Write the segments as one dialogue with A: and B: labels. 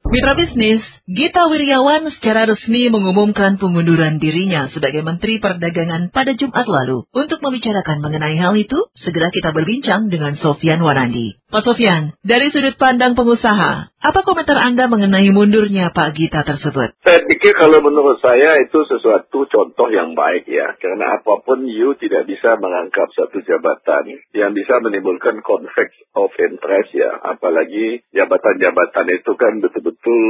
A: Mitra bisnis, Gita Wirjawan secara resmi mengumumkan pengunduran dirinya sebagai Menteri Perdagangan pada Jumat lalu. Untuk membicarakan mengenai hal itu, segera kita berbincang dengan Sofyan Wanandi. Pak Sofyan, dari sudut pandang pengusaha, apa komentar Anda mengenai mundurnya Pak Gita tersebut?
B: Saya pikir kalau menurut saya itu sesuatu contoh yang baik ya. Karena apapun you tidak bisa mengangkat satu jabatan yang bisa menimbulkan konflik of interest ya. Apalagi jabatan-jabatan itu kan betul-betul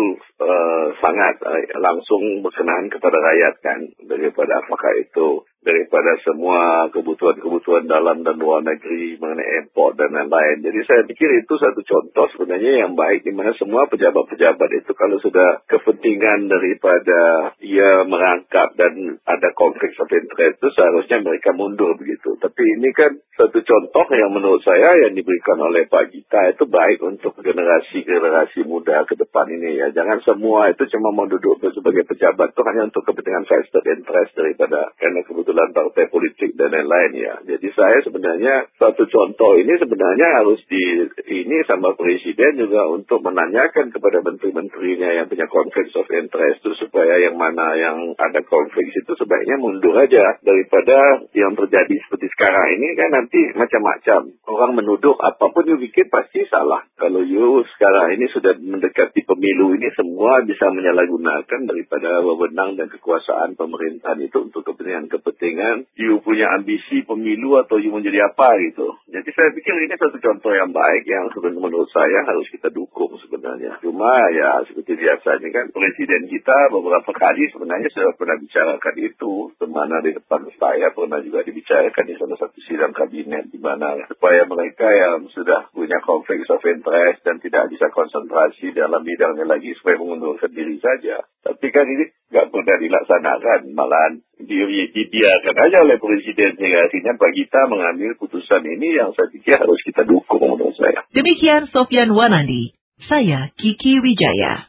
B: sangat langsung berkenaan kepada rakyat kan. Daripada apakah itu daripada semua kebutuhan-kebutuhan dalam dan luar negeri mengenai import dan lain-lain. Jadi saya pikir itu satu contoh sebenarnya yang baik di mana semua pejabat-pejabat itu kalau sudah kepentingan daripada ia merangkap dan ada konflik of interest itu seharusnya mereka mundur begitu. Tapi ini kan satu contoh yang menurut saya yang diberikan oleh Pak Gita itu baik untuk generasi muda ke depan ini ya. Jangan semua itu cuma mau duduk sebagai pejabat itu hanya untuk kepentingan vested interest daripada karena kebetulan partai politik dan lain-lain ya. Jadi saya sebenarnya satu contoh ini sebenarnya harus ini sama Presiden juga untuk menanyakan kepada menteri-menterinya yang punya konflik of interest itu supaya yang mana yang ada konflik itu sebaiknya mundur aja daripada yang terjadi seperti sekarang ini kan nanti macam-macam. Orang menuduh apapun you bikin pasti salah. Kalau you sekarang ini sudah mendekati pemilu ini semua bisa menyalahgunakan daripada wewenang dan kekuasaan pemerintahan itu untuk kepentingan you punya ambisi pemilu atau you menjadi apa gitu. Jadi saya pikir ini satu contoh yang baik yang sebenarnya menurut saya harus kita dukung sebenarnya. Cuma ya seperti biasanya kan Presiden kita beberapa kali sebenarnya sudah pernah bicarakan itu. Semana di depan saya pernah juga dibicarakan di salah satu sidang kabinet di mana supaya mereka yang sudah punya konflik of interest dan tidak bisa konsentrasi dalam bidangnya lagi supaya mengundurkan diri saja. Tapi kan ini nggak pernah dilaksanakan, malahan dibiarkan aja oleh Presiden sehingga akhirnya Pak Gita mengambil putusan ini yang saya pikir harus kita dukung menurut saya.
A: Demikian Sofyan Wanandi, saya Kiki Wijaya.